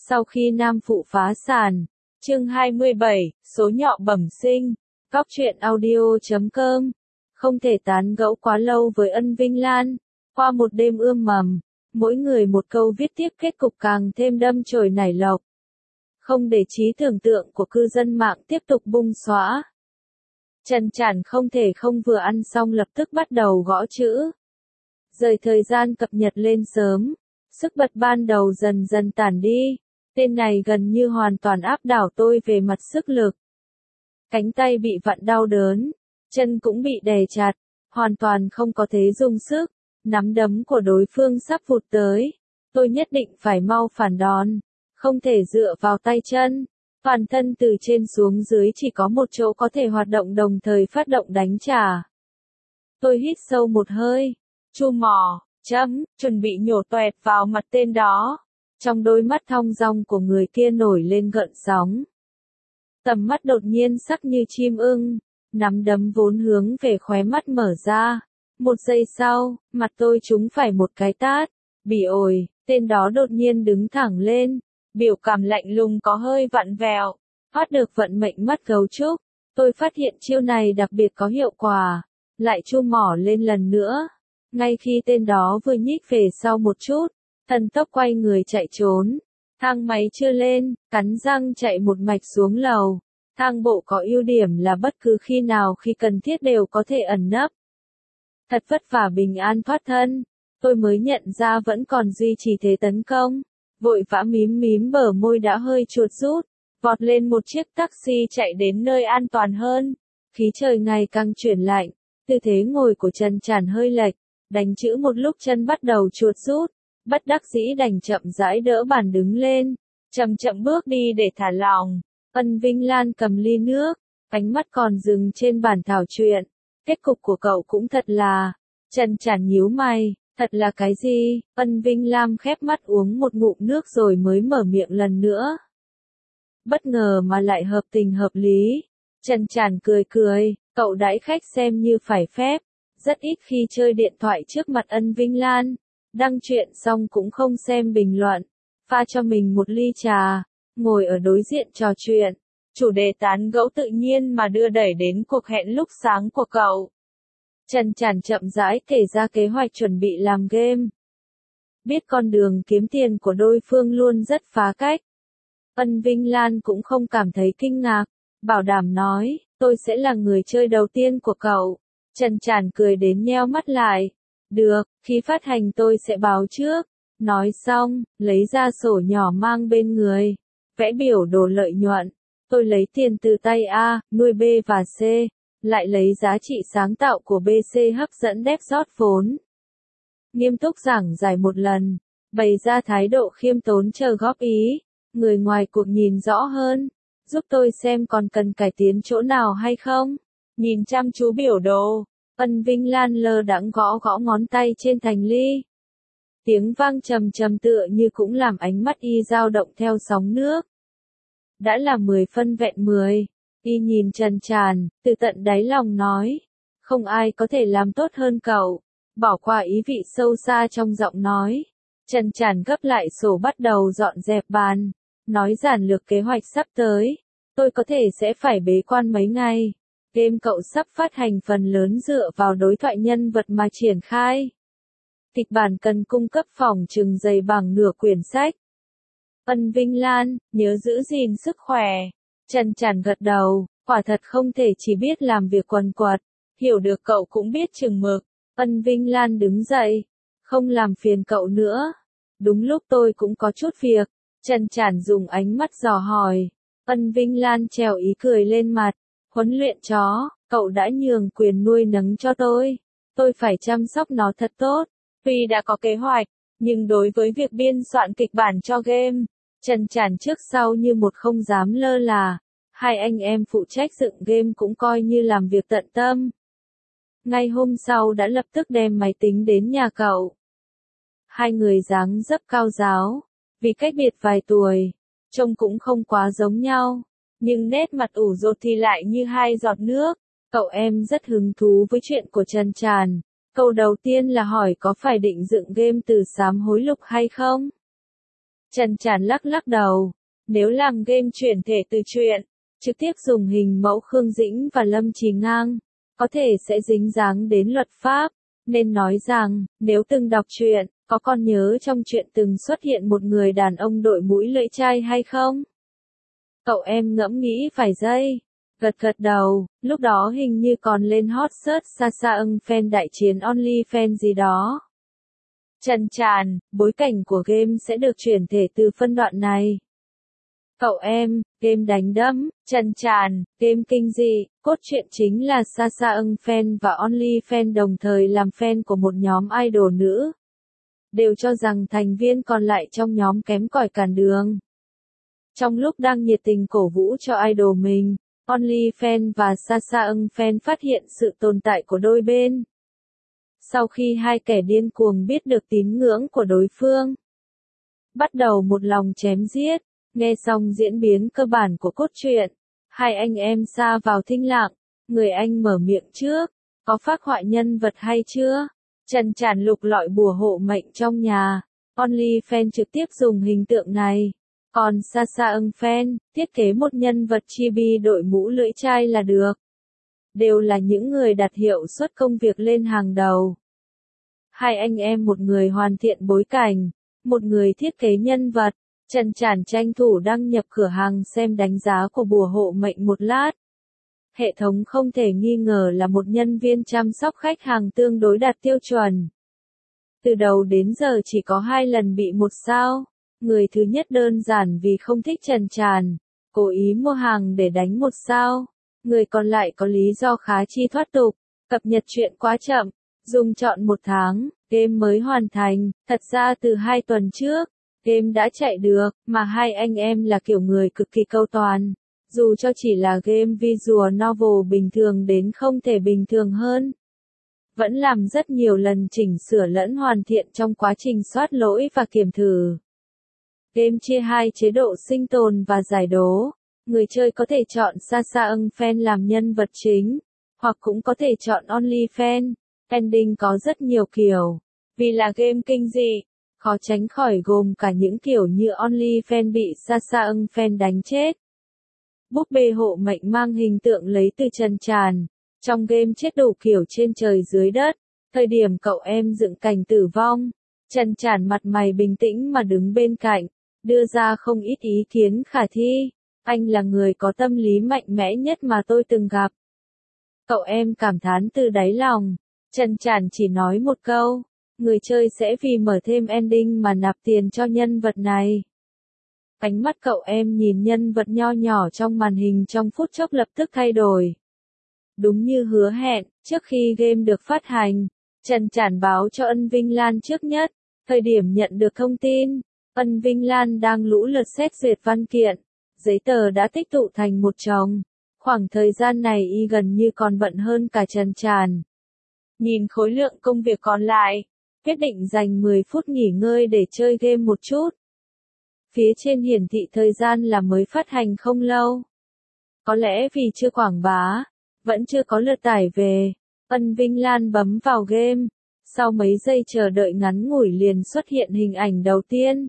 Sau khi Nam Phụ phá sản, chương 27, số nhọ bẩm sinh, góc truyện audio.com, không thể tán gẫu quá lâu với Ân Vinh Lan, qua một đêm ươm mầm, mỗi người một câu viết tiếp kết cục càng thêm đâm chồi nảy lộc. Không để trí tưởng tượng của cư dân mạng tiếp tục bung xóa. Trần Trản không thể không vừa ăn xong lập tức bắt đầu gõ chữ. Rời thời gian cập nhật lên sớm, sức bật ban đầu dần dần tản đi, tên này gần như hoàn toàn áp đảo tôi về mặt sức lực. Cánh tay bị vặn đau đớn, chân cũng bị đè chặt, hoàn toàn không có thế dùng sức, nắm đấm của đối phương sắp vụt tới, tôi nhất định phải mau phản đòn, không thể dựa vào tay chân. Toàn thân từ trên xuống dưới chỉ có một chỗ có thể hoạt động đồng thời phát động đánh trả. Tôi hít sâu một hơi, chu mỏ, chuẩn bị nhổ toẹt vào mặt tên đó. Trong đôi mắt thong dong của người kia nổi lên gợn sóng. Tầm mắt đột nhiên sắc như chim ưng, nắm đấm vốn hướng về khóe mắt mở ra. Một giây sau, mặt tôi trúng phải một cái tát. Bỉ ổi, tên đó đột nhiên đứng thẳng lên. Biểu cảm lạnh lùng có hơi vặn vẹo, thoát được vận mệnh mắt gấu trúc. Tôi phát hiện chiêu này đặc biệt có hiệu quả, lại chu mỏ lên lần nữa. Ngay khi tên đó vừa nhích về sau một chút, thần tốc quay người chạy trốn. Thang máy chưa lên, cắn răng chạy một mạch xuống lầu. Thang bộ có ưu điểm là bất cứ khi nào khi cần thiết đều có thể ẩn nấp. Thật vất vả bình an thoát thân, tôi mới nhận ra vẫn còn duy trì thế tấn công. Vội vã mím mím bờ môi đã hơi chuột rút, vọt lên một chiếc taxi chạy đến nơi an toàn hơn. Khí trời ngày càng chuyển lạnh, tư thế ngồi của Trần Trản hơi lệch, đánh chữ một lúc chân bắt đầu chuột rút, bất đắc dĩ đành chậm rãi đỡ bàn đứng lên, chậm chậm bước đi để thả lỏng. Ân Vinh Lan cầm ly nước, ánh mắt còn dừng trên bàn thảo chuyện. Kết cục của cậu cũng thật là, Trần Trản nhíu mày. Thật là cái gì? Ân Vinh Lam khép mắt uống một ngụm nước rồi mới mở miệng lần nữa. Bất ngờ mà lại hợp tình hợp lý. Trần Trản cười cười, cậu đãi khách xem như phải phép. Rất ít khi chơi điện thoại trước mặt Ân Vinh Lan. Đăng chuyện xong cũng không xem bình luận. Pha cho mình một ly trà, ngồi ở đối diện trò chuyện. Chủ đề tán gẫu tự nhiên mà đưa đẩy đến cuộc hẹn lúc sáng của cậu. Trần Trản chậm rãi kể ra kế hoạch chuẩn bị làm game. Biết con đường kiếm tiền của đối phương luôn rất phá cách. Ân Vinh Lan cũng không cảm thấy kinh ngạc, bảo đảm nói, tôi sẽ là người chơi đầu tiên của cậu. Trần Trản cười đến nheo mắt lại. Được, khi phát hành tôi sẽ báo trước. Nói xong, lấy ra sổ nhỏ mang bên người. Vẽ biểu đồ lợi nhuận. Tôi lấy tiền từ tay A, nuôi B và C. Lại lấy giá trị sáng tạo của BC hấp dẫn đép rót vốn. Nghiêm túc giảng giải một lần, bày ra thái độ khiêm tốn chờ góp ý, người ngoài cuộc nhìn rõ hơn, giúp tôi xem còn cần cải tiến chỗ nào hay không. Nhìn chăm chú biểu đồ, Ân Vinh Lan lơ đãng gõ gõ ngón tay trên thành ly. Tiếng vang trầm trầm tựa như cũng làm ánh mắt y dao động theo sóng nước. Đã là 10 phân vẹn 10. Y nhìn Trần Trản, từ tận đáy lòng nói, không ai có thể làm tốt hơn cậu, bỏ qua ý vị sâu xa trong giọng nói. Trần Trản gấp lại sổ bắt đầu dọn dẹp bàn, nói giản lược kế hoạch sắp tới, tôi có thể sẽ phải bế quan mấy ngày. Game cậu sắp phát hành phần lớn dựa vào đối thoại nhân vật mà triển khai. Kịch bản cần cung cấp phỏng chừng dày bằng nửa quyển sách. Ân Vinh Lan, nhớ giữ gìn sức khỏe. Trần Trản gật đầu, quả thật không thể chỉ biết làm việc quần quật, hiểu được cậu cũng biết chừng mực. Ân Vinh Lan đứng dậy, không làm phiền cậu nữa. Đúng lúc tôi cũng có chút việc. Trần Trản dùng ánh mắt dò hỏi. Ân Vinh Lan treo ý cười lên mặt. Huấn luyện chó, cậu đã nhường quyền nuôi nấng cho tôi phải chăm sóc nó thật tốt. Tuy đã có kế hoạch, nhưng đối với việc biên soạn kịch bản cho game, Trần Trản trước sau như một không dám lơ là. Hai anh em phụ trách dựng game cũng coi như làm việc tận tâm. Ngay hôm sau đã lập tức đem máy tính đến nhà cậu. Hai người dáng dấp cao ráo, vì cách biệt vài tuổi, trông cũng không quá giống nhau, nhưng nét mặt ủ rột thì lại như hai giọt nước. Cậu em rất hứng thú với chuyện của Trần Trản. Câu đầu tiên là hỏi có phải định dựng game từ sám hối lục hay không? Trần Tràn lắc lắc đầu. Nếu làm game chuyển thể từ truyện, trực tiếp dùng hình mẫu Khương Dĩnh và Lâm Chí Ngang, có thể sẽ dính dáng đến luật pháp, nên nói rằng, nếu từng đọc truyện, có còn nhớ trong truyện từng xuất hiện một người đàn ông đội mũi lưỡi chai hay không? Cậu em ngẫm nghĩ vài giây, gật gật đầu, lúc đó hình như còn lên hot search Sasha Ưng fan đại chiến OnlyFans gì đó. Trần Tràn, bối cảnh của game sẽ được chuyển thể từ phân đoạn này. Cậu em, game đánh đấm. Trần Tràn, game kinh dị, cốt truyện chính là Sasha Ưng fan và OnlyFans đồng thời làm fan của một nhóm idol nữ. Đều cho rằng thành viên còn lại trong nhóm kém cỏi cản đường. Trong lúc đang nhiệt tình cổ vũ cho idol mình, OnlyFans và Sasha Ưng fan phát hiện sự tồn tại của đôi bên. Sau khi hai kẻ điên cuồng biết được tín ngưỡng của đối phương, bắt đầu một lòng chém giết. Nghe xong diễn biến cơ bản của cốt truyện, hai anh em sa vào thinh lặng, người anh mở miệng trước, có phác họa nhân vật hay chưa? Trần Tràn lục lọi bùa hộ mệnh trong nhà, OnlyFans trực tiếp dùng hình tượng này, còn Sasha Ưng fan, thiết kế một nhân vật chibi đội mũ lưỡi chai là được. Đều là những người đặt hiệu suất công việc lên hàng đầu. Hai anh em một người hoàn thiện bối cảnh, một người thiết kế nhân vật. Trần Tràn tranh thủ đăng nhập cửa hàng xem đánh giá của bùa hộ mệnh một lát. Hệ thống không thể nghi ngờ là một nhân viên chăm sóc khách hàng tương đối đạt tiêu chuẩn. Từ đầu đến giờ chỉ có 2 lần bị 1 sao. Người thứ nhất đơn giản vì không thích Trần Tràn, cố ý mua hàng để đánh 1 sao. Người còn lại có lý do khá chi thoát tục, cập nhật chuyện quá chậm, dùng trọn 1 tháng, game mới hoàn thành, thật ra từ 2 tuần trước. Game đã chạy được, mà hai anh em là kiểu người cực kỳ câu toàn. Dù cho chỉ là game visual novel bình thường đến không thể bình thường hơn. Vẫn làm rất nhiều lần chỉnh sửa lẫn hoàn thiện trong quá trình soát lỗi và kiểm thử. Game chia 2 chế độ sinh tồn và giải đố. Người chơi có thể chọn Sasha Ưng fan làm nhân vật chính, hoặc cũng có thể chọn OnlyFans. Ending có rất nhiều kiểu. Vì là game kinh dị, khó tránh khỏi gồm cả những kiểu như OnlyFans bị Sasha Ưng fan đánh chết. Búp bê hộ mệnh mang hình tượng lấy từ Trần Tràn. Trong game chết đủ kiểu trên trời dưới đất. Thời điểm cậu em dựng cảnh tử vong, Trần Tràn mặt mày bình tĩnh mà đứng bên cạnh, đưa ra không ít ý kiến khả thi. Anh là người có tâm lý mạnh mẽ nhất mà tôi từng gặp. Cậu em cảm thán từ đáy lòng. Trần Tràn chỉ nói một câu. Người chơi sẽ vì mở thêm ending mà nạp tiền cho nhân vật này. Ánh mắt cậu em nhìn nhân vật nho nhỏ trong màn hình trong phút chốc lập tức thay đổi. Đúng như hứa hẹn, trước khi game được phát hành, Trần Tràn báo cho Ân Vinh Lan trước nhất. Thời điểm nhận được thông tin, Ân Vinh Lan đang lũ lượt xét duyệt văn kiện. Giấy tờ đã tích tụ thành một chồng. Khoảng thời gian này y gần như còn bận hơn cả Trần Tràn. Nhìn khối lượng công việc còn lại, quyết định dành 10 phút nghỉ ngơi để chơi game một chút. Phía trên hiển thị thời gian là mới phát hành không lâu. Có lẽ vì chưa quảng bá, vẫn chưa có lượt tải về, Ân Vinh Lan bấm vào game. Sau mấy giây chờ đợi ngắn ngủi liền xuất hiện hình ảnh đầu tiên.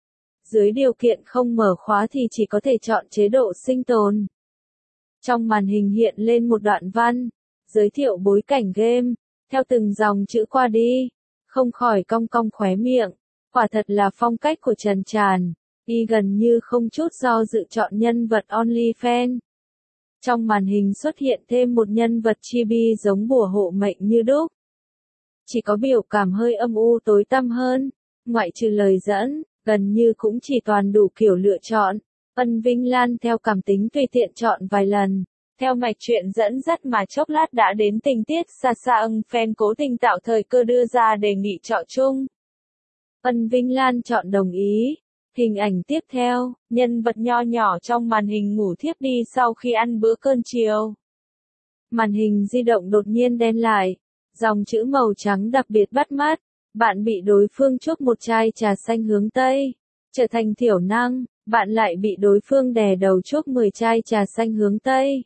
Dưới điều kiện không mở khóa thì chỉ có thể chọn chế độ sinh tồn. Trong màn hình hiện lên một đoạn văn, giới thiệu bối cảnh game, theo từng dòng chữ qua đi. Không khỏi cong cong khóe miệng, quả thật là phong cách của Trần Tràn, y gần như không chút do dự chọn nhân vật OnlyFans. Trong màn hình xuất hiện thêm một nhân vật chibi giống bùa hộ mệnh như đúc. Chỉ có biểu cảm hơi âm u tối tăm hơn, ngoại trừ lời dẫn, gần như cũng chỉ toàn đủ kiểu lựa chọn. Ân Vinh Lan theo cảm tính tùy tiện chọn vài lần. Theo mạch truyện dẫn dắt mà chốc lát đã đến tình tiết Sasha Ưng fan cố tình tạo thời cơ đưa ra đề nghị chọn chung. Ân Vinh Lan chọn đồng ý. Hình ảnh tiếp theo, nhân vật nho nhỏ trong màn hình ngủ thiếp đi sau khi ăn bữa cơm chiều. Màn hình di động đột nhiên đen lại. Dòng chữ màu trắng đặc biệt bắt mắt. Bạn bị đối phương chuốc một chai trà xanh hướng Tây. Trở thành thiểu năng, bạn lại bị đối phương đè đầu chuốc 10 chai trà xanh hướng Tây.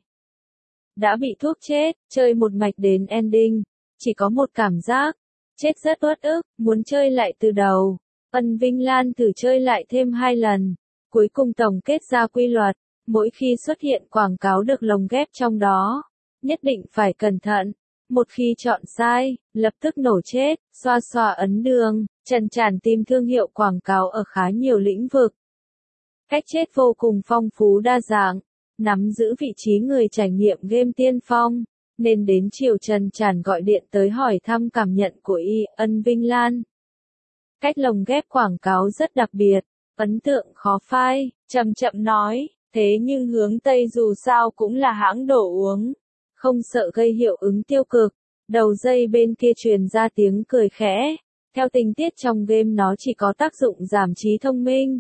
Đã bị thuốc chết, chơi một mạch đến ending, chỉ có một cảm giác, chết rất uất ức, muốn chơi lại từ đầu. Ân Vinh Lan thử chơi lại thêm 2 lần, cuối cùng tổng kết ra quy luật, mỗi khi xuất hiện quảng cáo được lồng ghép trong đó, nhất định phải cẩn thận. Một khi chọn sai, lập tức nổ chết, xoa xoa ấn đường, Trần Tràn tìm thương hiệu quảng cáo ở khá nhiều lĩnh vực. Cách chết vô cùng phong phú đa dạng, nắm giữ vị trí người trải nghiệm game tiên phong, nên đến chiều Trần Tràn gọi điện tới hỏi thăm cảm nhận của Ân Vinh Lan. Cách lồng ghép quảng cáo rất đặc biệt, ấn tượng khó phai, chậm chậm nói, thế nhưng Hướng Tây dù sao cũng là hãng đồ uống, không sợ gây hiệu ứng tiêu cực. Đầu dây bên kia truyền ra tiếng cười khẽ, theo tình tiết trong game nó chỉ có tác dụng giảm trí thông minh.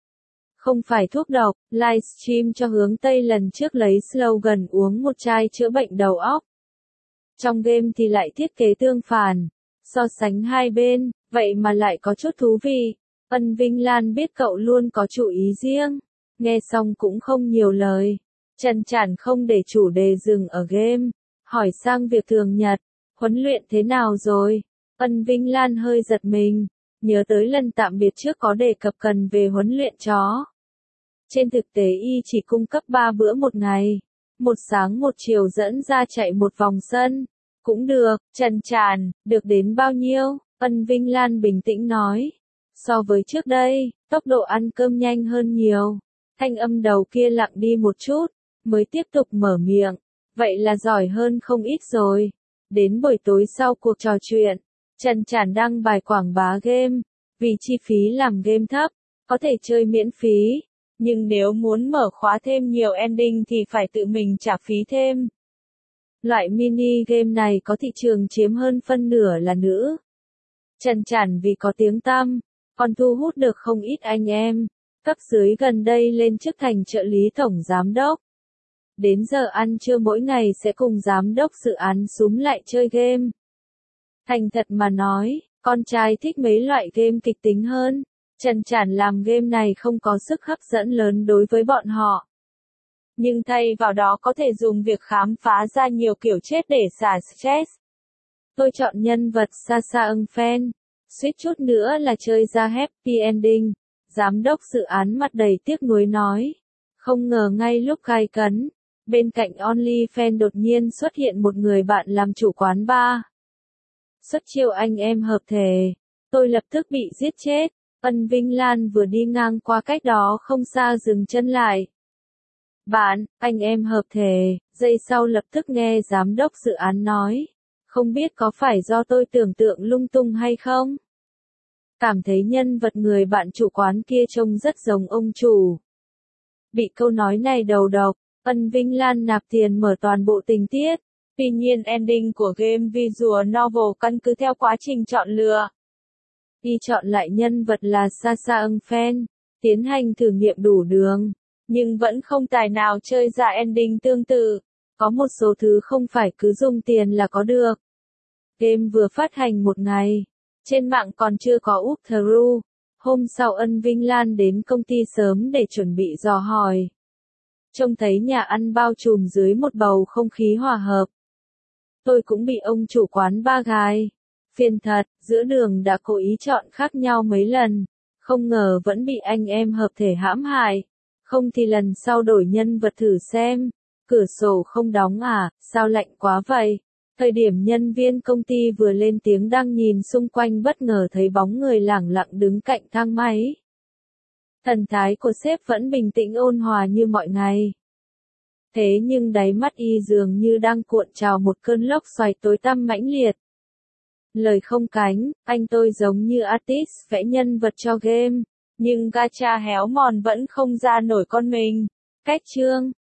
Không phải thuốc độc, livestream cho Hướng Tây lần trước lấy slogan uống một chai chữa bệnh đầu óc. Trong game thì lại thiết kế tương phản, so sánh hai bên, vậy mà lại có chút thú vị. Ân Vinh Lan biết cậu luôn có chủ ý riêng, nghe xong cũng không nhiều lời. Trần Tràn không để chủ đề dừng ở game, hỏi sang việc thường nhật, huấn luyện thế nào rồi? Ân Vinh Lan hơi giật mình, nhớ tới lần tạm biệt trước có đề cập cần về huấn luyện chó. Trên thực tế chỉ cung cấp 3 bữa một ngày, một sáng một chiều dẫn ra chạy một vòng sân. Cũng được, Trần Tràn, được đến bao nhiêu? Ân Vinh Lan bình tĩnh nói. So với trước đây, tốc độ ăn cơm nhanh hơn nhiều. Thanh âm đầu kia lặng đi một chút, mới tiếp tục mở miệng. Vậy là giỏi hơn không ít rồi. Đến buổi tối sau cuộc trò chuyện, Trần Tràn đăng bài quảng bá game. Vì chi phí làm game thấp, có thể chơi miễn phí. Nhưng nếu muốn mở khóa thêm nhiều ending thì phải tự mình trả phí thêm. Loại mini game này có thị trường chiếm hơn phân nửa là nữ. Trần Tràn vì có tiếng tăm, còn thu hút được không ít anh em. Cấp dưới gần đây lên chức thành trợ lý tổng giám đốc. Đến giờ ăn trưa mỗi ngày sẽ cùng giám đốc dự án súm lại chơi game. Thành thật mà nói, con trai thích mấy loại game kịch tính hơn. Trần Tràn làm game này không có sức hấp dẫn lớn đối với bọn họ. Nhưng thay vào đó có thể dùng việc khám phá ra nhiều kiểu chết để xả stress. Tôi chọn nhân vật Sasha Ung Fan, suýt chút nữa là chơi ra happy ending. Giám đốc dự án mặt đầy tiếc nuối nói. Không ngờ ngay lúc gay cấn, bên cạnh OnlyFans đột nhiên xuất hiện một người bạn làm chủ quán bar. Xuất chiêu anh em hợp thể, tôi lập tức bị giết chết. Ân Vinh Lan vừa đi ngang qua cách đó không xa dừng chân lại. Bạn, anh em hợp thể, giây sau lập tức nghe giám đốc dự án nói. Không biết có phải do tôi tưởng tượng lung tung hay không? Cảm thấy nhân vật người bạn chủ quán kia trông rất giống ông chủ. Bị câu nói này đầu độc, Ân Vinh Lan nạp tiền mở toàn bộ tình tiết. Tuy nhiên ending của game visual novel căn cứ theo quá trình chọn lựa. Y chọn lại nhân vật là Sasha Ung Fan, tiến hành thử nghiệm đủ đường, nhưng vẫn không tài nào chơi ra ending tương tự. Có một số thứ không phải cứ dùng tiền là có được. Game vừa phát hành một ngày, trên mạng còn chưa có walkthrough. Hôm sau Ân Vinh Lan đến công ty sớm để chuẩn bị dò hỏi. Trông thấy nhà ăn bao trùm dưới một bầu không khí hòa hợp. Tôi cũng bị ông chủ quán ba gài. Phiền thật, giữa đường đã cố ý chọn khác nhau mấy lần. Không ngờ vẫn bị anh em hợp thể hãm hại. Không thì lần sau đổi nhân vật thử xem. Cửa sổ không đóng à, sao lạnh quá vậy? Thời điểm nhân viên công ty vừa lên tiếng đang nhìn xung quanh bất ngờ thấy bóng người lẳng lặng đứng cạnh thang máy. Thần thái của sếp vẫn bình tĩnh ôn hòa như mọi ngày. Thế nhưng đáy mắt y dường như đang cuộn trào một cơn lốc xoáy tối tăm mãnh liệt. Lời không cánh, anh tôi giống như artist vẽ nhân vật cho game, nhưng gacha héo mòn vẫn không ra nổi con mình. Cách chương